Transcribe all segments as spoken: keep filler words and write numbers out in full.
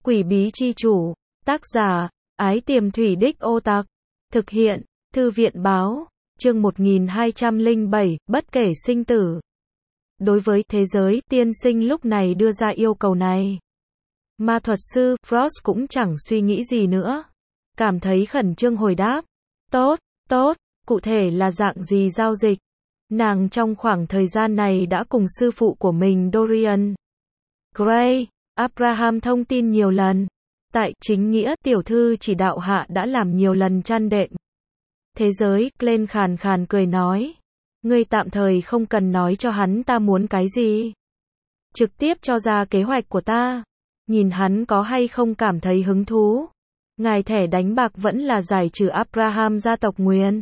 Quỷ bí chi chủ. Tác giả, Ái Tiềm Thủy Đích Ô Tặc. Thực hiện, Thư viện báo. Chương một nghìn hai trăm lẻ bảy, bất kể sinh tử. Đối với thế giới, tiên sinh lúc này đưa ra yêu cầu này. Ma thuật sư, Frost cũng chẳng suy nghĩ gì nữa. Cảm thấy khẩn trương hồi đáp. Tốt, tốt, cụ thể là dạng gì giao dịch? Nàng trong khoảng thời gian này đã cùng sư phụ của mình Dorian Gray, Abraham thông tin nhiều lần. Tại chính nghĩa, tiểu thư chỉ đạo hạ đã làm nhiều lần chăn đệm. Thế giới, Glenn khàn khàn cười nói. Ngươi tạm thời không cần nói cho hắn ta muốn cái gì. Trực tiếp cho ra kế hoạch của ta. Nhìn hắn có hay không cảm thấy hứng thú. Ngài thẻ đánh bạc vẫn là giải trừ Abraham gia tộc nguyền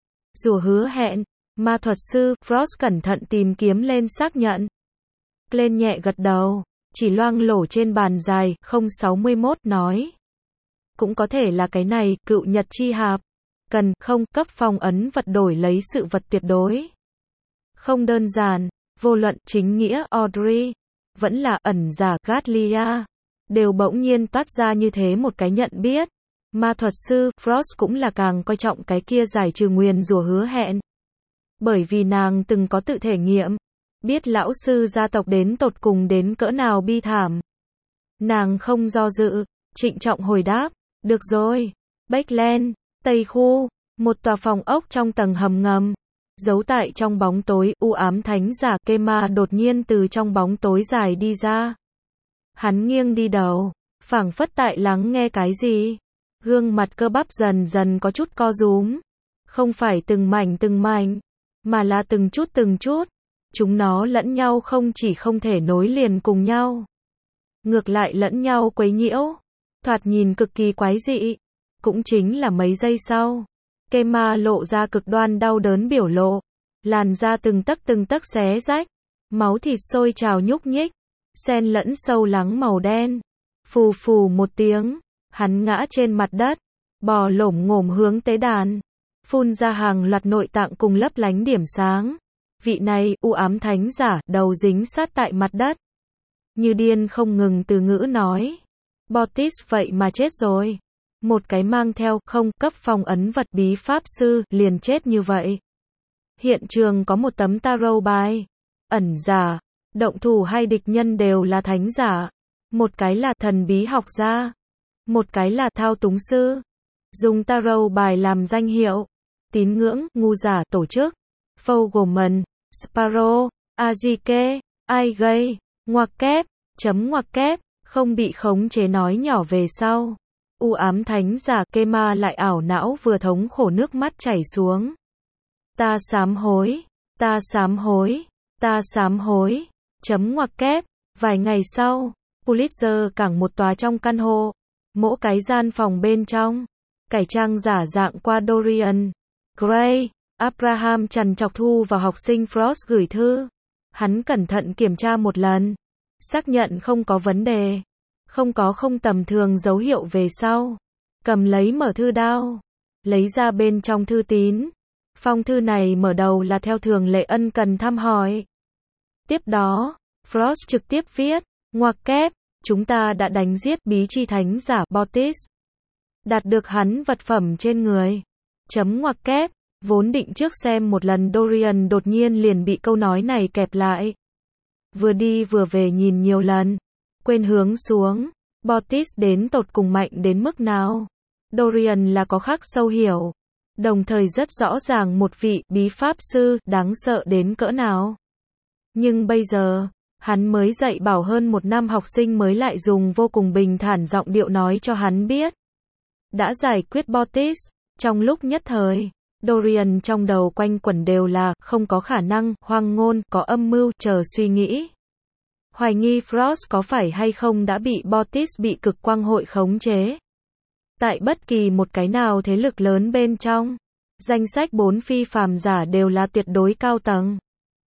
rủa hứa hẹn. Ma thuật sư, Frost cẩn thận tìm kiếm lên xác nhận. Glenn nhẹ gật đầu, chỉ loang lổ trên bàn dài, không sáu mươi mốt nói. Cũng có thể là cái này, cựu nhật chi hạp. Cần, không, cấp phong ấn vật đổi lấy sự vật tuyệt đối. Không đơn giản, vô luận chính nghĩa Audrey, vẫn là ẩn giả Gatlia, đều bỗng nhiên toát ra như thế một cái nhận biết. Ma thuật sư, Frost cũng là càng coi trọng cái kia giải trừ nguyền rủa hứa hẹn. Bởi vì nàng từng có tự thể nghiệm, biết lão sư gia tộc đến tột cùng đến cỡ nào bi thảm. Nàng không do dự, trịnh trọng hồi đáp, được rồi. Backland, Tây Khu, một tòa phòng ốc trong tầng hầm ngầm. Giấu tại trong bóng tối, u ám thánh giả Kema đột nhiên từ trong bóng tối dài đi ra. Hắn nghiêng đi đầu, phảng phất tại lắng nghe cái gì. Gương mặt cơ bắp dần dần có chút co rúm. Không phải từng mảnh từng mảnh, mà là từng chút từng chút. Chúng nó lẫn nhau không chỉ không thể nối liền cùng nhau, ngược lại lẫn nhau quấy nhiễu. Thoạt nhìn cực kỳ quái dị. Cũng chính là mấy giây sau, Kema lộ ra cực đoan đau đớn biểu lộ. Làn da từng tấc từng tấc xé rách, máu thịt sôi trào nhúc nhích, xen lẫn sâu lắng màu đen. Phù phù một tiếng, hắn ngã trên mặt đất, bò lổm ngổm hướng tế đàn, phun ra hàng loạt nội tạng cùng lấp lánh điểm sáng. Vị này, u ám thánh giả, đầu dính sát tại mặt đất, như điên không ngừng từ ngữ nói. Botis vậy mà chết rồi. Một cái mang theo, không, cấp phong ấn vật bí pháp sư, liền chết như vậy. Hiện trường có một tấm tarot bài. Ẩn giả, động thủ hay địch nhân đều là thánh giả. Một cái là thần bí học gia. Một cái là thao túng sư. Dùng tarot bài làm danh hiệu. Tín ngưỡng, ngu giả, tổ chức. Fogelman, Sparrow, Azike, ai gây, ngoặc kép, chấm ngoặc kép, không bị khống chế nói nhỏ về sau. U ám thánh giả Kema lại ảo não vừa thống khổ nước mắt chảy xuống. Ta sám hối, ta sám hối, ta sám hối, chấm ngoặc kép. Vài ngày sau, Pulitzer cảng một tòa trong căn hộ, mỗi cái gian phòng bên trong, cải trang giả dạng qua Dorian Gray. Abraham trằn trọc thu vào học sinh Frost gửi thư. Hắn cẩn thận kiểm tra một lần, xác nhận không có vấn đề, không có không tầm thường dấu hiệu về sau. Cầm lấy mở thư đao, lấy ra bên trong thư tín. Phong thư này mở đầu là theo thường lệ ân cần thăm hỏi. Tiếp đó, Frost trực tiếp viết, ngoặc kép, chúng ta đã đánh giết bí chi thánh giả Botis, đạt được hắn vật phẩm trên người. Chấm ngoặc kép. Vốn định trước xem một lần Dorian đột nhiên liền bị câu nói này kẹp lại. Vừa đi vừa về nhìn nhiều lần, quên hướng xuống. Botis đến tột cùng mạnh đến mức nào. Dorian là có khắc sâu hiểu, đồng thời rất rõ ràng một vị bí pháp sư đáng sợ đến cỡ nào. Nhưng bây giờ, hắn mới dạy bảo hơn một năm học sinh mới lại dùng vô cùng bình thản giọng điệu nói cho hắn biết. Đã giải quyết Botis. Trong lúc nhất thời, Dorian trong đầu quanh quẩn đều là, không có khả năng, hoang ngôn, có âm mưu, chờ suy nghĩ. Hoài nghi Frost có phải hay không đã bị Botis bị cực quang hội khống chế. Tại bất kỳ một cái nào thế lực lớn bên trong, danh sách bốn phi phàm giả đều là tuyệt đối cao tầng.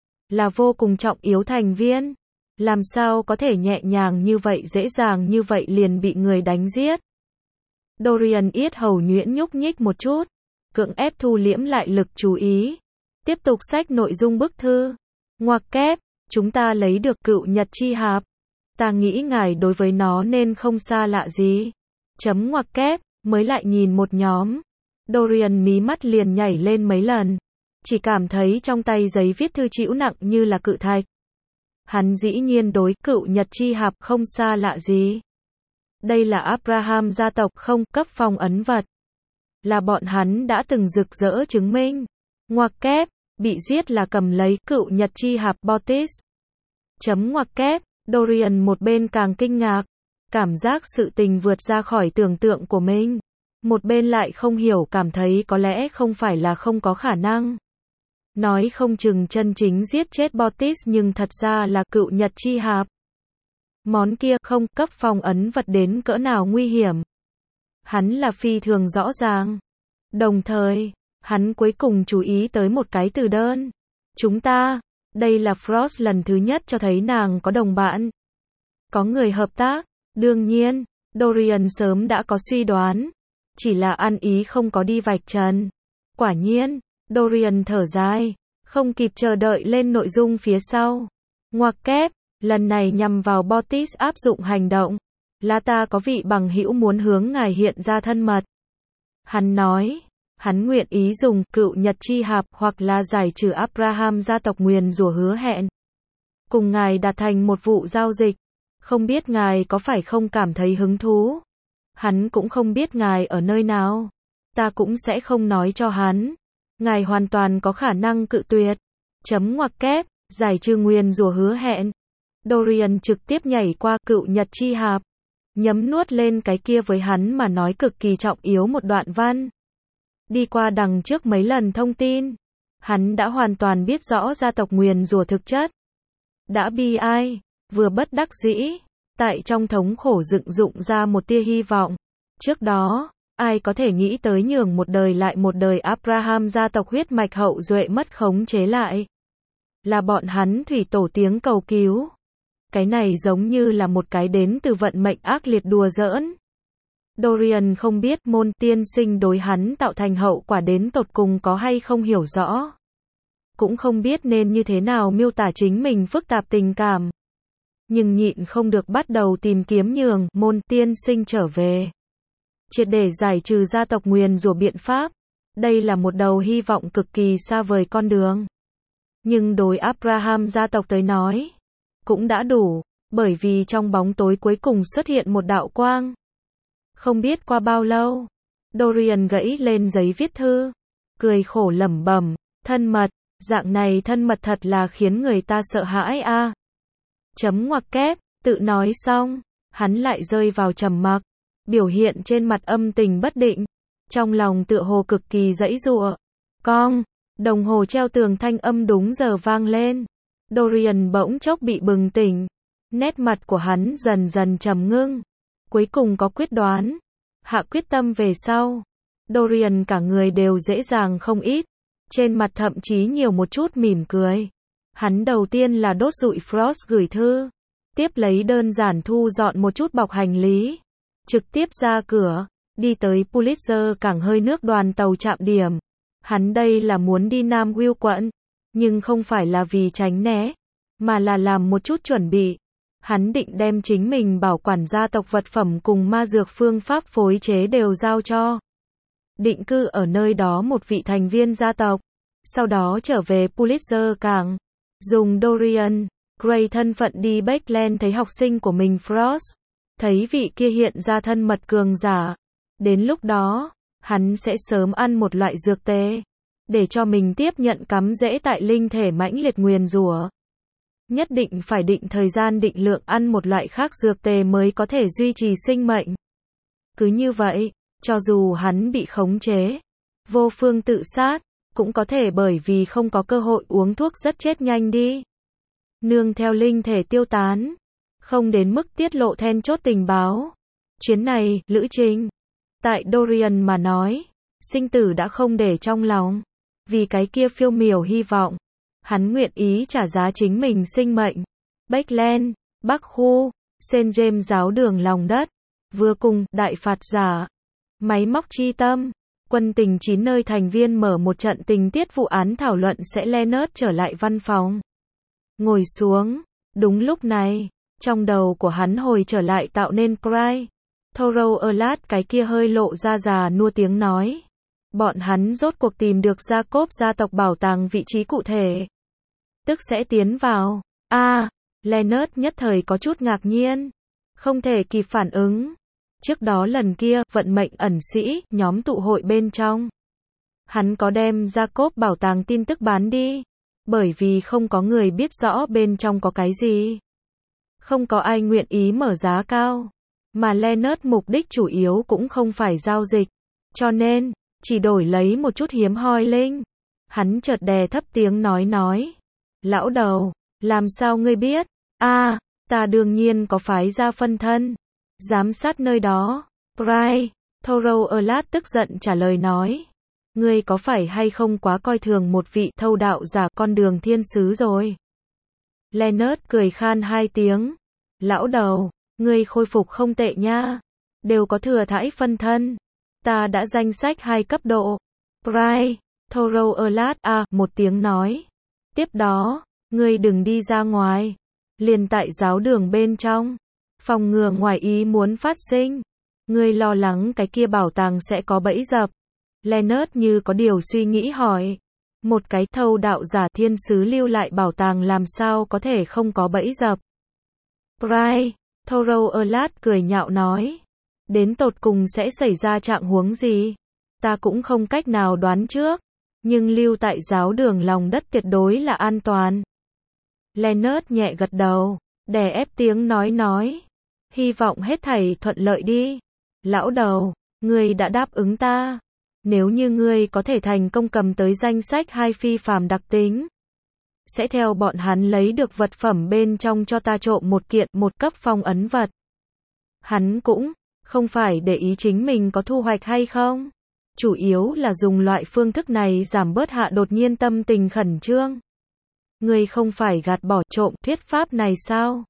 Là vô cùng trọng yếu thành viên. Làm sao có thể nhẹ nhàng như vậy dễ dàng như vậy liền bị người đánh giết. Dorian yết hầu nhuyễn nhúc nhích một chút. Cưỡng ép thu liễm lại lực chú ý. Tiếp tục xách nội dung bức thư. Ngoặc kép, chúng ta lấy được cựu nhật chi hạp. Ta nghĩ ngài đối với nó nên không xa lạ gì. Chấm ngoặc kép, mới lại nhìn một nhóm. Dorian mí mắt liền nhảy lên mấy lần. Chỉ cảm thấy trong tay giấy viết thư trĩu nặng như là cự thạch. Hắn dĩ nhiên đối cựu Nhật chi hạp không xa lạ gì. Đây là Abraham gia tộc không cấp phong ấn vật. Là bọn hắn đã từng rực rỡ chứng minh. Ngoặc kép, bị giết là cầm lấy cựu Nhật chi hạp Bautis. Chấm ngoặc kép, Dorian một bên càng kinh ngạc. Cảm giác sự tình vượt ra khỏi tưởng tượng của mình. Một bên lại không hiểu cảm thấy có lẽ không phải là không có khả năng. Nói không chừng chân chính giết chết Bautis nhưng thật ra là cựu Nhật chi hạp. Món kia không cấp phong ấn vật đến cỡ nào nguy hiểm. Hắn là phi thường rõ ràng. Đồng thời, hắn cuối cùng chú ý tới một cái từ đơn. Chúng ta, đây là Frost lần thứ nhất cho thấy nàng có đồng bạn. Có người hợp tác, đương nhiên, Dorian sớm đã có suy đoán. Chỉ là ăn ý không có đi vạch trần. Quả nhiên, Dorian thở dài, không kịp chờ đợi lên nội dung phía sau. Ngoặc kép, lần này nhằm vào Bautis áp dụng hành động. Là ta có vị bằng hữu muốn hướng ngài hiện ra thân mật. Hắn nói, hắn nguyện ý dùng cựu Nhật chi hạp hoặc là giải trừ Abraham gia tộc nguyền rủa hứa hẹn. Cùng ngài đạt thành một vụ giao dịch. Không biết ngài có phải không cảm thấy hứng thú? Hắn cũng không biết ngài ở nơi nào. Ta cũng sẽ không nói cho hắn. Ngài hoàn toàn có khả năng cự tuyệt. Chấm ngoặc kép, giải trừ nguyền rủa hứa hẹn. Dorian trực tiếp nhảy qua cựu Nhật chi hạp. Nhấm nuốt lên cái kia với hắn mà nói cực kỳ trọng yếu một đoạn văn. Đi qua đằng trước mấy lần thông tin. Hắn đã hoàn toàn biết rõ gia tộc nguyền rủa thực chất. Đã bi ai, vừa bất đắc dĩ. Tại trong thống khổ dựng dụng ra một tia hy vọng. Trước đó, ai có thể nghĩ tới nhường một đời lại một đời Abraham gia tộc huyết mạch hậu duệ mất khống chế lại. Là bọn hắn thủy tổ tiếng cầu cứu. Cái này giống như là một cái đến từ vận mệnh ác liệt đùa giỡn. Dorian không biết môn tiên sinh đối hắn tạo thành hậu quả đến tột cùng có hay không hiểu rõ. Cũng không biết nên như thế nào miêu tả chính mình phức tạp tình cảm. Nhưng nhịn không được bắt đầu tìm kiếm nhường môn tiên sinh trở về. Triệt để giải trừ gia tộc nguyền rủa biện pháp. Đây là một đầu hy vọng cực kỳ xa vời con đường. Nhưng đối Abraham gia tộc tới nói, cũng đã đủ, bởi vì trong bóng tối cuối cùng xuất hiện một đạo quang. Không biết qua bao lâu, Dorian gãy lên giấy viết thư, cười khổ lẩm bẩm, thân mật, dạng này thân mật thật là khiến người ta sợ hãi a. À. Chấm ngoặc kép, tự nói xong, hắn lại rơi vào trầm mặc, biểu hiện trên mặt âm tình bất định, trong lòng tựa hồ cực kỳ giãy giụa. Cong, đồng hồ treo tường thanh âm đúng giờ vang lên. Dorian bỗng chốc bị bừng tỉnh, nét mặt của hắn dần dần trầm ngưng, cuối cùng có quyết đoán, hạ quyết tâm về sau. Dorian cả người đều dễ dàng không ít, trên mặt thậm chí nhiều một chút mỉm cười. Hắn đầu tiên là đốt dụi Frost gửi thư, tiếp lấy đơn giản thu dọn một chút bọc hành lý, trực tiếp ra cửa, đi tới Pulitzer cảng hơi nước đoàn tàu trạm điểm. Hắn đây là muốn đi Nam Will quận, nhưng không phải là vì tránh né, mà là làm một chút chuẩn bị. Hắn định đem chính mình bảo quản gia tộc vật phẩm cùng ma dược phương pháp phối chế đều giao cho. Định cư ở nơi đó một vị thành viên gia tộc, sau đó trở về Pulitzer cảng, dùng Dorian Gray thân phận đi Bakeland thấy học sinh của mình Frost, thấy vị kia hiện ra thân mật cường giả. Đến lúc đó, hắn sẽ sớm ăn một loại dược tê, để cho mình tiếp nhận cắm rễ tại linh thể mãnh liệt nguyền rủa. Nhất định phải định thời gian định lượng ăn một loại khác dược tê mới có thể duy trì sinh mệnh. Cứ như vậy, cho dù hắn bị khống chế, vô phương tự sát, cũng có thể bởi vì không có cơ hội uống thuốc rất chết nhanh đi. Nương theo linh thể tiêu tán, không đến mức tiết lộ then chốt tình báo. Chuyến này, lữ trình, tại Dorian mà nói, sinh tử đã không để trong lòng. Vì cái kia phiêu miểu hy vọng, hắn nguyện ý trả giá chính mình sinh mệnh. Bakeland, Bắc khu, Saint James giáo đường lòng đất, vừa cùng đại phạt giả, máy móc chi tâm, quân tình chín nơi thành viên mở một trận tình tiết vụ án thảo luận sẽ Leonard trở lại văn phòng. Ngồi xuống, đúng lúc này, Trong đầu của hắn hồi trở lại tạo nên Cry. Thorough cái kia hơi lộ ra già nua tiếng nói. Bọn hắn rốt cuộc tìm được Jacob gia tộc bảo tàng vị trí cụ thể. Tức sẽ tiến vào. a à, Leonard nhất thời có chút ngạc nhiên. Không thể kịp phản ứng. Trước đó lần kia, vận mệnh ẩn sĩ, nhóm tụ hội bên trong. Hắn có đem Jacob bảo tàng tin tức bán đi. Bởi vì không có người biết rõ bên trong có cái gì. Không có ai nguyện ý mở giá cao. Mà Leonard mục đích chủ yếu cũng không phải giao dịch. Cho nên, chỉ đổi lấy một chút hiếm hoi linh. Hắn chợt đè thấp tiếng nói nói. Lão đầu, làm sao ngươi biết? a à, ta đương nhiên có phái ra phân thân. Giám sát nơi đó. Cry. Thorough tức giận trả lời nói. Ngươi có phải hay không quá coi thường một vị thâu đạo giả con đường thiên sứ rồi? Leonard cười khan hai tiếng. Lão đầu, ngươi khôi phục không tệ nha. Đều có thừa thãi phân thân. Ta đã danh sách hai cấp độ. Cry. Thorough à một tiếng nói. Tiếp đó, ngươi đừng đi ra ngoài. Liền tại giáo đường bên trong. Phòng ngừa ngoài ý muốn phát sinh. Ngươi lo lắng cái kia bảo tàng sẽ có bẫy dập. Leonard như có điều suy nghĩ hỏi. Một cái thâu đạo giả thiên sứ lưu lại bảo tàng làm sao có thể không có bẫy dập. Cry. Thorough cười nhạo nói. Đến tột cùng sẽ xảy ra trạng huống gì? Ta cũng không cách nào đoán trước. Nhưng lưu tại giáo đường lòng đất tuyệt đối là an toàn. Leonard nhẹ gật đầu. Đè ép tiếng nói nói. Hy vọng hết thảy thuận lợi đi. Lão đầu, ngươi đã đáp ứng ta. Nếu như ngươi có thể thành công cầm tới danh sách hai phi phàm đặc tính. Sẽ theo bọn hắn lấy được vật phẩm bên trong cho ta trộm một kiện một cấp phong ấn vật. Hắn cũng không phải để ý chính mình có thu hoạch hay không. Chủ yếu là dùng loại phương thức này giảm bớt hạ đột nhiên tâm tình khẩn trương. Ngươi không phải gạt bỏ trộm thuyết pháp này sao?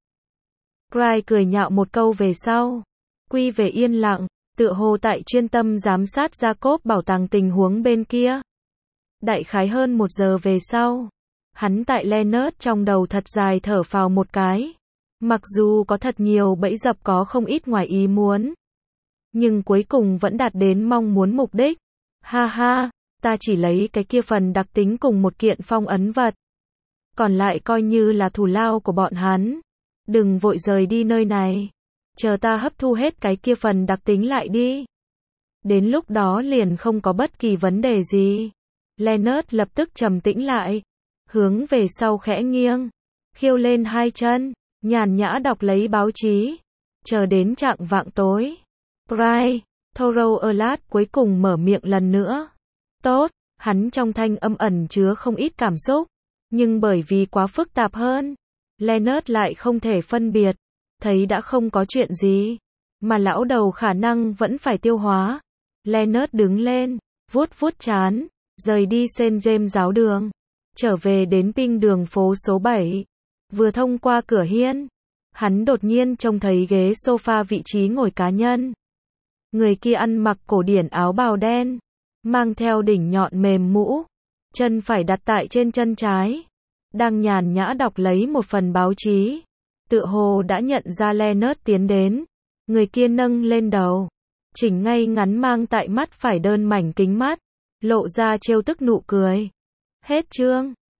Cry cười nhạo một câu về sau. Quy về yên lặng, tựa hồ tại chuyên tâm giám sát Jacob bảo tàng tình huống bên kia. Đại khái hơn một giờ về sau. Hắn tại Leonard trong đầu thật dài thở phào một cái. Mặc dù có thật nhiều bẫy dập có không ít ngoài ý muốn. Nhưng cuối cùng vẫn đạt đến mong muốn mục đích. Ha ha, ta chỉ lấy cái kia phần đặc tính cùng một kiện phong ấn vật. Còn lại coi như là thù lao của bọn hắn. Đừng vội rời đi nơi này. Chờ ta hấp thu hết cái kia phần đặc tính lại đi. Đến lúc đó liền không có bất kỳ vấn đề gì. Leonard lập tức trầm tĩnh lại. Hướng về sau khẽ nghiêng. Khiêu lên hai chân. Nhàn nhã đọc lấy báo chí. Chờ đến trạng vạng tối. Cry. Thorough cuối cùng mở miệng lần nữa. Tốt. Hắn trong thanh âm ẩn chứa không ít cảm xúc. Nhưng bởi vì quá phức tạp hơn. Leonard lại không thể phân biệt. Thấy đã không có chuyện gì. Mà lão đầu khả năng vẫn phải tiêu hóa. Leonard đứng lên. Vuốt vuốt trán. Rời đi Saint James giáo đường. Trở về đến Ping đường phố số bảy. Vừa thông qua cửa hiên. Hắn đột nhiên trông thấy ghế sofa vị trí ngồi cá nhân. Người kia ăn mặc cổ điển áo bào đen. Mang theo đỉnh nhọn mềm mũ. Chân phải đặt tại trên chân trái. Đang nhàn nhã đọc lấy một phần báo chí. Tựa hồ đã nhận ra Leonard tiến đến. Người kia nâng lên đầu. Chỉnh ngay ngắn mang tại mắt phải đơn mảnh kính mắt. Lộ ra trêu tức nụ cười. Hết chương.